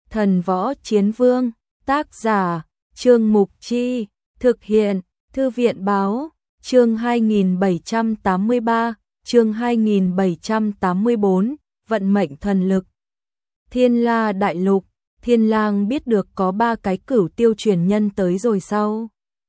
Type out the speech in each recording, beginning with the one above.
Thần Võ Chiến Vương, tác giả, Trương Mục Chi, thực hiện, Thư viện Báo, chương 2783, chương 2784, vận mệnh thần lực. Thiên La Đại Lục, Thiên Lang biết được có 3 cái cửu tiêu truyền nhân tới rồi sau.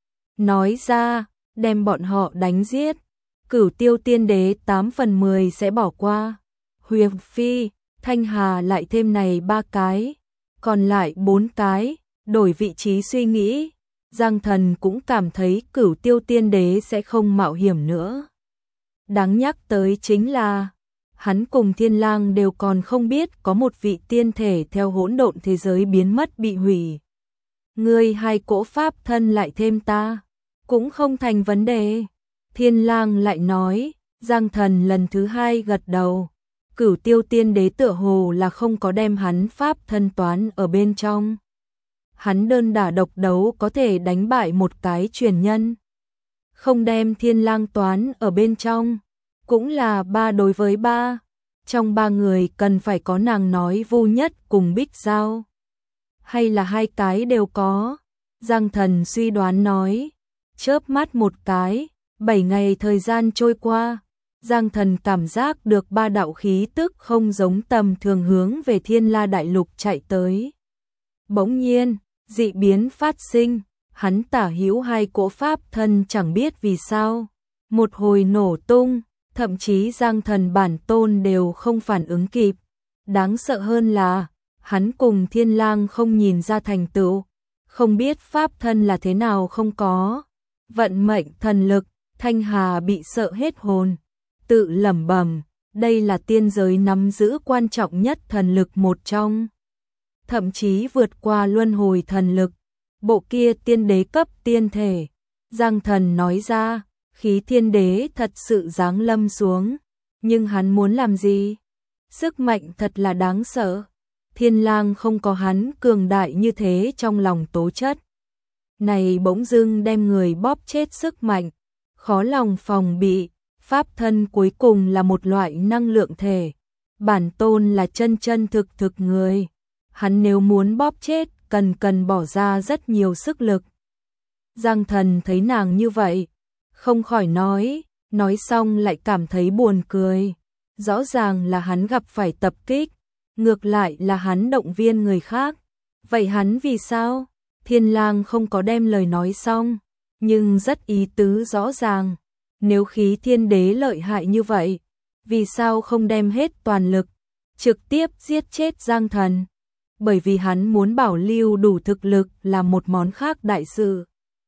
Nói ra, đem bọn họ đánh giết, cửu tiêu tiên đế 8 phần 10 sẽ bỏ qua. Huyền Phi, Thanh Hà lại thêm này 3 cái, còn lại 4 cái, đổi vị trí suy nghĩ, Giang Thần cũng cảm thấy cửu tiêu tiên đế sẽ không mạo hiểm nữa. Đáng nhắc tới chính là, hắn cùng Thiên Lang đều còn không biết có một vị tiên thể theo hỗn độn thế giới biến mất bị hủy. Ngươi 2 cỗ pháp thân lại thêm ta, cũng không thành vấn đề. Thiên Lang lại nói, Giang Thần lần thứ 2 gật đầu. Cửu tiêu tiên đế tựa hồ là không có đem hắn pháp thân toán ở bên trong. Hắn đơn đả độc đấu có thể đánh bại một cái truyền nhân. Không đem Thiên Lang toán ở bên trong, cũng là 3 đối với 3. Trong 3 người cần phải có nàng nói Vu Nhất cùng Bích Giao. Hay là 2 cái đều có. Giang Thần suy đoán nói. Chớp mắt một cái, 7 ngày thời gian trôi qua. Giang Thần cảm giác được 3 đạo khí tức không giống tầm thường hướng về Thiên La Đại Lục chạy tới. Bỗng nhiên, dị biến phát sinh, hắn tả hữu 2 cỗ pháp thân chẳng biết vì sao. Một hồi nổ tung, thậm chí Giang Thần bản tôn đều không phản ứng kịp. Đáng sợ hơn là, hắn cùng Thiên Lang không nhìn ra thành tựu, không biết pháp thân là thế nào không có. Vận mệnh thần lực, Thanh Hà bị sợ hết hồn. Tự lẩm bẩm, đây là tiên giới nắm giữ quan trọng nhất thần lực một trong. Thậm chí vượt qua luân hồi thần lực, bộ kia tiên đế cấp tiên thể. Giang Thần nói ra, khí thiên đế thật sự giáng lâm xuống, nhưng hắn muốn làm gì? Sức mạnh thật là đáng sợ. Thiên Lang không có hắn cường đại như thế trong lòng tố chất. Này bỗng dưng đem người bóp chết sức mạnh, khó lòng phòng bị. Pháp thân cuối cùng là một loại năng lượng thể, bản tôn là chân chân thực thực người. Hắn nếu muốn bóp chết, cần bỏ ra rất nhiều sức lực. Giang Thần thấy nàng như vậy, không khỏi nói xong lại cảm thấy buồn cười. Rõ ràng là hắn gặp phải tập kích, ngược lại là hắn động viên người khác. Vậy hắn vì sao? Thiên Lang không có đem lời nói xong, nhưng rất ý tứ rõ ràng. Nếu khí thiên đế lợi hại như vậy, vì sao không đem hết toàn lực, trực tiếp giết chết Giang Thần? Bởi vì hắn muốn bảo lưu đủ thực lực là một món khác đại sự.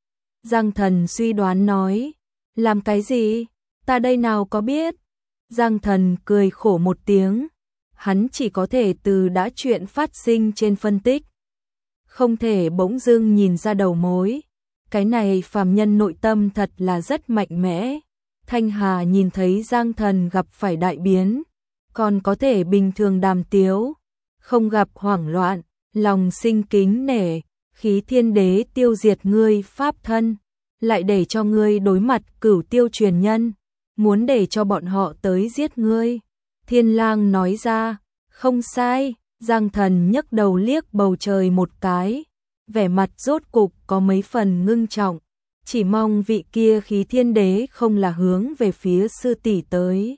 Giang Thần suy đoán nói, làm cái gì? Ta đây nào có biết? Giang Thần cười khổ một tiếng, hắn chỉ có thể từ đã chuyện phát sinh trên phân tích. Không thể bỗng dưng nhìn ra đầu mối. Cái này phàm nhân nội tâm thật là rất mạnh mẽ. Thanh Hà nhìn thấy Giang Thần gặp phải đại biến, còn có thể bình thường đàm tiếu, không gặp hoảng loạn, lòng sinh kính nể. Khí thiên đế tiêu diệt ngươi pháp thân, lại để cho ngươi đối mặt cửu tiêu truyền nhân, muốn để cho bọn họ tới giết ngươi. Thiên Lang nói ra, không sai. Giang Thần nhấc đầu liếc bầu trời một cái, vẻ mặt rốt cục có mấy phần ngưng trọng, chỉ mong vị kia khí thiên đế không là hướng về phía sư tỷ tới.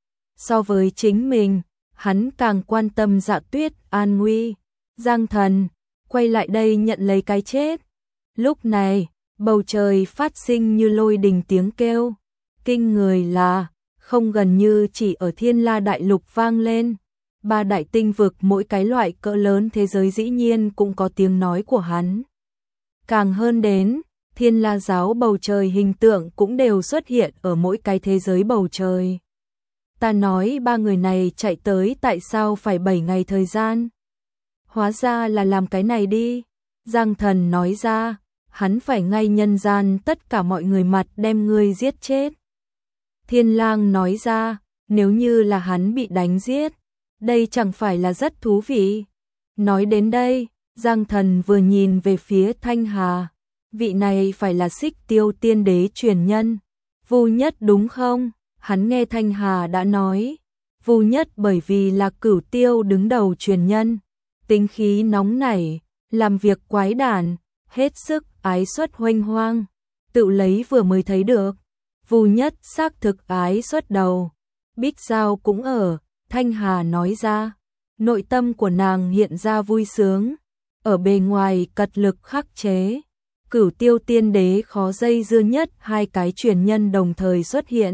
So với chính mình, hắn càng quan tâm Dạ Tuyết an nguy. Giang Thần, quay lại đây nhận lấy cái chết. Lúc này, bầu trời phát sinh như lôi đình tiếng kêu. Kinh người là, không gần như chỉ ở Thiên La Đại Lục vang lên. 3 đại tinh vực mỗi cái loại cỡ lớn thế giới dĩ nhiên cũng có tiếng nói của hắn. Càng hơn đến, Thiên La giáo bầu trời hình tượng cũng đều xuất hiện ở mỗi cái thế giới bầu trời. Ta nói 3 người này chạy tới tại sao phải 7 ngày thời gian? Hóa ra là làm cái này đi. Giang Thần nói ra, hắn phải ngay nhân gian tất cả mọi người mặt đem ngươi giết chết. Thiên Lang nói ra, nếu như là hắn bị đánh giết, đây chẳng phải là rất thú vị. Nói đến đây, Giang Thần vừa nhìn về phía Thanh Hà. Vị này phải là Xích Tiêu tiên đế truyền nhân. Vu Nhất đúng không? Hắn nghe Thanh Hà đã nói. Vu Nhất bởi vì là cửu tiêu đứng đầu truyền nhân. tính khí nóng nảy, làm việc quái đản, hết sức ái xuất huênh hoang, tự lấy vừa mới thấy được. Vu Nhất xác thực ái xuất đầu. Bích Giao cũng ở, Thanh Hà nói ra. Nội tâm của nàng hiện ra vui sướng, ở bề ngoài cật lực khắc chế. Cửu Tiêu Tiên Đế khó dây dưa nhất, hai cái truyền nhân đồng thời xuất hiện.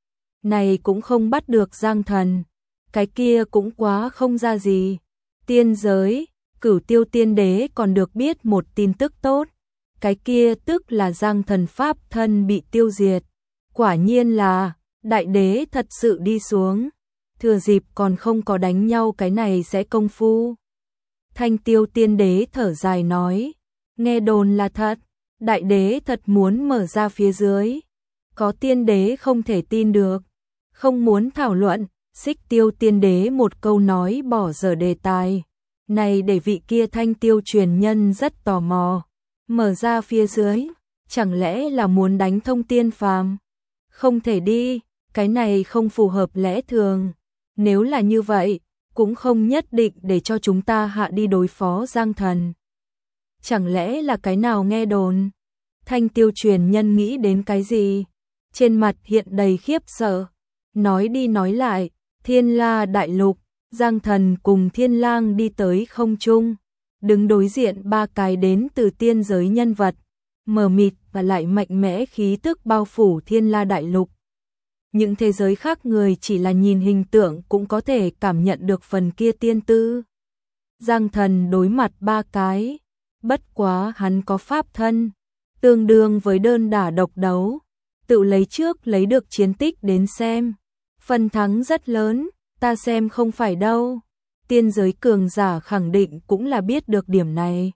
Này cũng không bắt được Giang Thần, cái kia cũng quá không ra gì. Tiên giới, Cửu Tiêu Tiên Đế còn được biết một tin tức tốt, cái kia tức là Giang Thần pháp thân bị tiêu diệt. Quả nhiên là đại đế thật sự đi xuống, thừa dịp còn không có đánh nhau cái này sẽ công phu. Thanh Tiêu Tiên Đế thở dài nói, nghe đồn là thật, đại đế thật muốn mở ra phía dưới. Có tiên đế không thể tin được, không muốn thảo luận. Xích Tiêu Tiên Đế một câu nói bỏ dở đề tài này, để vị kia Thanh Tiêu truyền nhân rất tò mò. Mở ra phía dưới, chẳng lẽ là muốn đánh thông tiên phàm? Không thể đi, cái này không phù hợp lẽ thường. Nếu là như vậy, cũng không nhất định để cho chúng ta hạ đi đối phó Giang Thần. Chẳng lẽ là cái nào nghe đồn? Thanh Tiêu truyền nhân nghĩ đến cái gì? Trên mặt hiện đầy khiếp sợ. Nói đi nói lại, Thiên La Đại Lục, Giang Thần cùng Thiên Lang đi tới không trung, đứng đối diện ba cái đến từ tiên giới nhân vật, mờ mịt và lại mạnh mẽ khí tức bao phủ Thiên La Đại Lục. Những thế giới khác người chỉ là nhìn hình tượng cũng có thể cảm nhận được phần kia tiên tư. Giang Thần đối mặt ba cái, bất quá hắn có pháp thân, tương đương với đơn đả độc đấu, tự lấy trước lấy được chiến tích đến xem. Phần thắng rất lớn, ta xem không phải đâu. Tiên giới cường giả khẳng định cũng là biết được điểm này.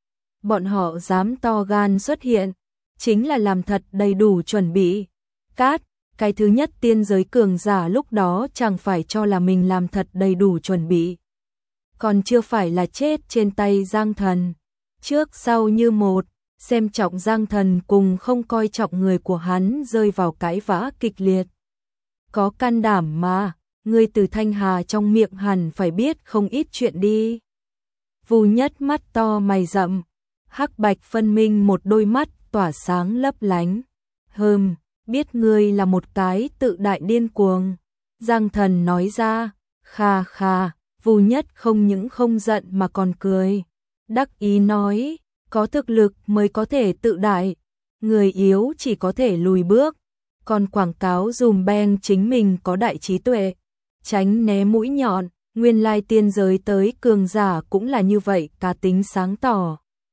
Bọn họ dám to gan xuất hiện, chính là làm thật đầy đủ chuẩn bị. Cát, cái thứ nhất tiên giới cường giả lúc đó chẳng phải cho là mình làm thật đầy đủ chuẩn bị. Còn chưa phải là chết trên tay Giang Thần. Trước sau như một, xem trọng Giang Thần cùng không coi trọng người của hắn rơi vào cãi vã kịch liệt. Có can đảm mà, ngươi từ Thanh Hà trong miệng hẳn phải biết không ít chuyện đi. Vu Nhất mắt to mày rậm, hắc bạch phân minh một đôi mắt tỏa sáng lấp lánh. Biết ngươi là một cái tự đại điên cuồng. Giang Thần nói ra, kha kha, Vu Nhất không những không giận mà còn cười. Đắc ý nói, có thực lực mới có thể tự đại, người yếu chỉ có thể lùi bước. Còn quảng cáo dùm beng chính mình có đại trí tuệ, tránh né mũi nhọn, nguyên lai tiên giới tới cường giả cũng là như vậy, cá tính sáng tỏ.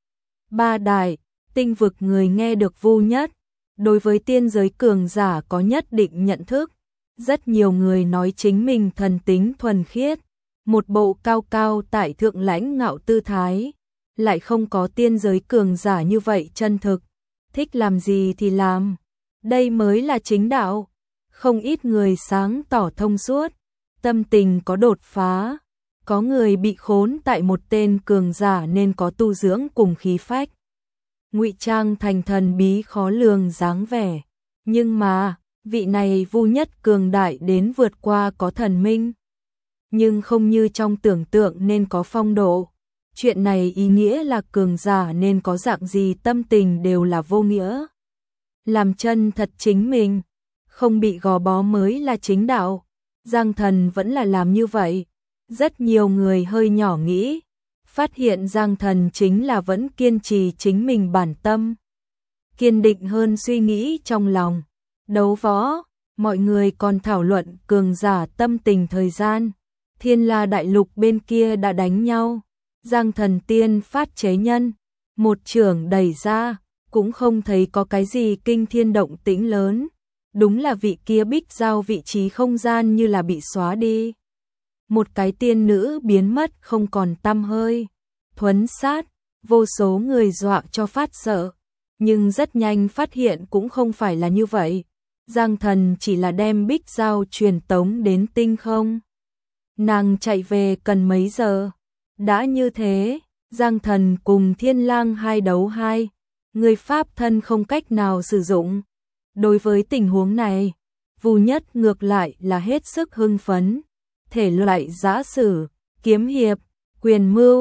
Ba đại, tinh vực người nghe được Vu Nhất, đối với tiên giới cường giả có nhất định nhận thức. Rất nhiều người nói chính mình thần tính thuần khiết, một bộ cao cao tại thượng lãnh ngạo tư thái, lại không có tiên giới cường giả như vậy chân thực, thích làm gì thì làm. Đây mới là chính đạo. Không ít người sáng tỏ thông suốt, tâm tình có đột phá. Có người bị khốn tại một tên cường giả nên có tu dưỡng cùng khí phách, ngụy trang thành thần bí khó lường dáng vẻ. Nhưng mà, vị này Vu Nhất cường đại đến vượt qua có thần minh. Nhưng không như trong tưởng tượng nên có phong độ. Chuyện này ý nghĩa là cường giả nên có dạng gì tâm tình đều là vô nghĩa. Làm chân thật chính mình, không bị gò bó mới là chính đạo. Giang Thần vẫn là làm như vậy. Rất nhiều người hơi nhỏ nghĩ, phát hiện Giang Thần chính là vẫn kiên trì chính mình bản tâm. Kiên định hơn suy nghĩ trong lòng. Đấu võ, mọi người còn thảo luận cường giả tâm tình thời gian. Thiên La Đại Lục bên kia đã đánh nhau. Giang Thần tiên phát chế nhân, một chưởng đẩy ra, cũng không thấy có cái gì kinh thiên động tĩnh lớn. Đúng là vị kia Bích Giao vị trí không gian như là bị xóa đi. Một cái tiên nữ biến mất không còn tăm hơi. Thuấn sát, vô số người dọa cho phát sợ. Nhưng rất nhanh phát hiện cũng không phải là như vậy. Giang Thần chỉ là đem Bích Giao truyền tống đến tinh không. Nàng chạy về cần mấy giờ? Đã như thế, Giang Thần cùng Thiên Lang 2 đấu 2. Người pháp thân không cách nào sử dụng. Đối với tình huống này, Vu Nhất ngược lại là hết sức hưng phấn. Thể loại giã sử, kiếm hiệp, quyền mưu,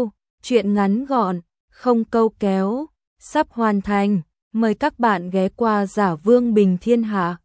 Chuyện ngắn gọn, không câu kéo, sắp hoàn thành. Mời các bạn ghé qua Giả Vương Bình Thiên Hạ.